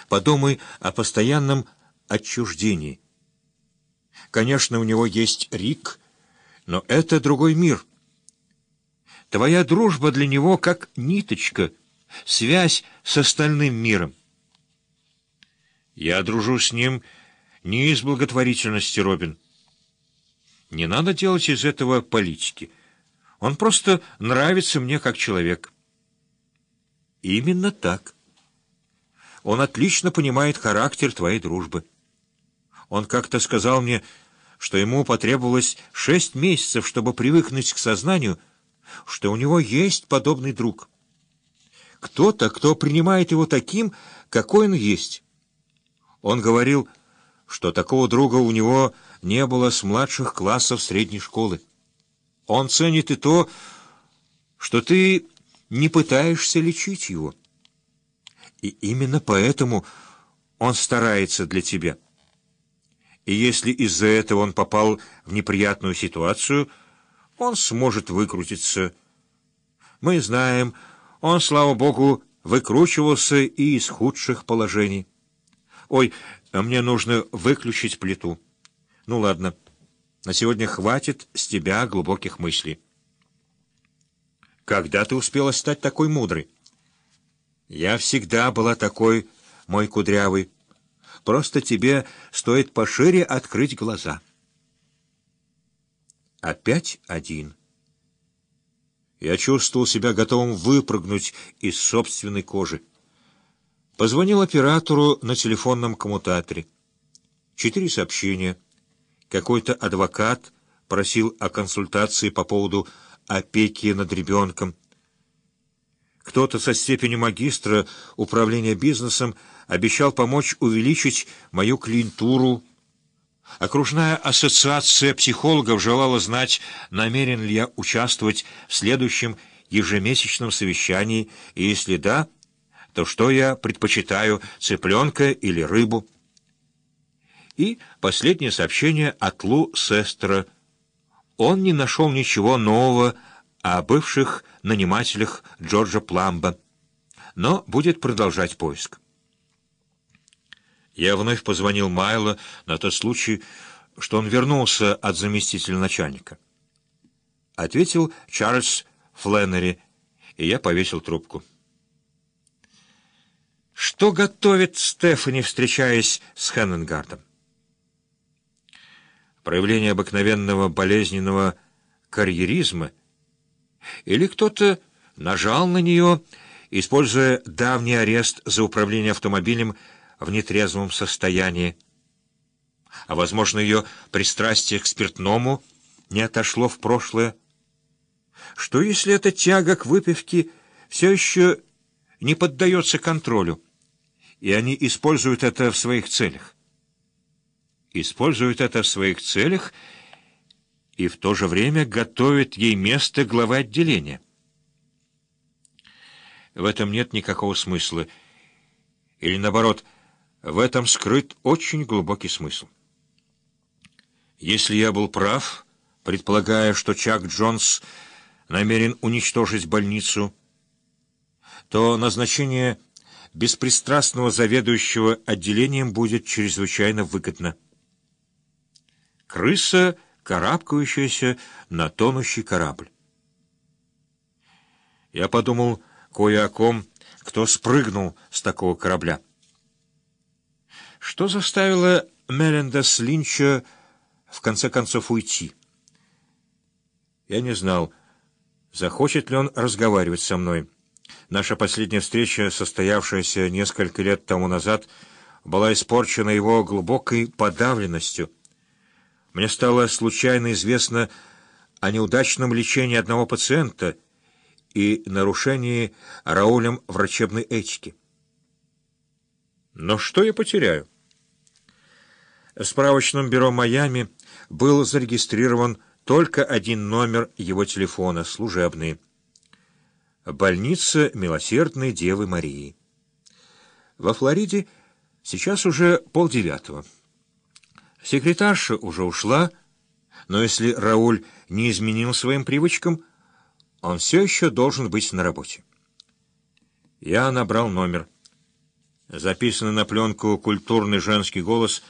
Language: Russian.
Подумай о постоянном отчуждении. Конечно, у него есть Рик, но это другой мир. Твоя дружба для него как ниточка, связь с остальным миром. Я дружу с ним не из благотворительности, Робин. Не надо делать из этого политики. Он просто нравится мне как человек. Именно так. Он отлично понимает характер твоей дружбы. Он как-то сказал мне, что ему потребовалось 6 месяцев, чтобы привыкнуть к сознанию, что у него есть подобный друг. Кто-то, кто принимает его таким, какой он есть. Он говорил, что такого друга у него не было с младших классов средней школы. Он ценит и то, что ты не пытаешься лечить его. И именно поэтому он старается для тебя. И если из-за этого он попал в неприятную ситуацию, он сможет выкрутиться. Мы знаем, он, слава Богу, выкручивался и из худших положений. Ой, мне нужно выключить плиту. Ну ладно, на сегодня хватит с тебя глубоких мыслей. Когда ты успела стать такой мудрой? Я всегда была такой, мой кудрявый. Просто тебе стоит пошире открыть глаза. Опять один. Я чувствовал себя готовым выпрыгнуть из собственной кожи. Позвонил оператору на телефонном коммутаторе. 4 сообщения. Какой-то адвокат просил о консультации по поводу опеки над ребенком. Кто-то со степенью магистра управления бизнесом обещал помочь увеличить мою клиентуру. Окружная ассоциация психологов желала знать, намерен ли я участвовать в следующем ежемесячном совещании, и если да, то что я предпочитаю, цыпленка или рыбу. И последнее сообщение от Лу Сестера. Он не нашел ничего нового о бывших нанимателях Джорджа Пламба, но будет продолжать поиск. Я вновь позвонил Майло на тот случай, что он вернулся от заместителя начальника. Ответил Чарльз Фленнери, и я повесил трубку. Что готовит Стефани, встречаясь с Хеннингардом? Проявление обыкновенного болезненного карьеризма? Или кто-то нажал на нее, используя давний арест за управление автомобилем в нетрезвом состоянии? А, возможно, ее пристрастие к спиртному не отошло в прошлое? Что, если эта тяга к выпивке все еще не поддается контролю, и они используют это в своих целях? Используют это в своих целях и в то же время готовят ей место главы отделения. В этом нет никакого смысла. Или, наоборот, в этом скрыт очень глубокий смысл. Если я был прав, предполагая, что Чак Джонс намерен уничтожить больницу, то назначение беспристрастного заведующего отделением будет чрезвычайно выгодно. Крыса, карабкающаяся на тонущий корабль. Я подумал кое о ком, кто спрыгнул с такого корабля. Что заставило Мелендес Линча в конце концов уйти? Я не знал, захочет ли он разговаривать со мной. Наша последняя встреча, состоявшаяся несколько лет тому назад, была испорчена его глубокой подавленностью. Мне стало случайно известно о неудачном лечении одного пациента и нарушении Раулем врачебной этики. Но что я потеряю? В справочном бюро Майами был зарегистрирован только один номер его телефона, служебный. Больница Милосердной Девы Марии. Во Флориде сейчас уже 8:30. Секретарша уже ушла, но если Рауль не изменил своим привычкам, он все еще должен быть на работе. Я набрал номер. Записанный на пленку культурный женский голос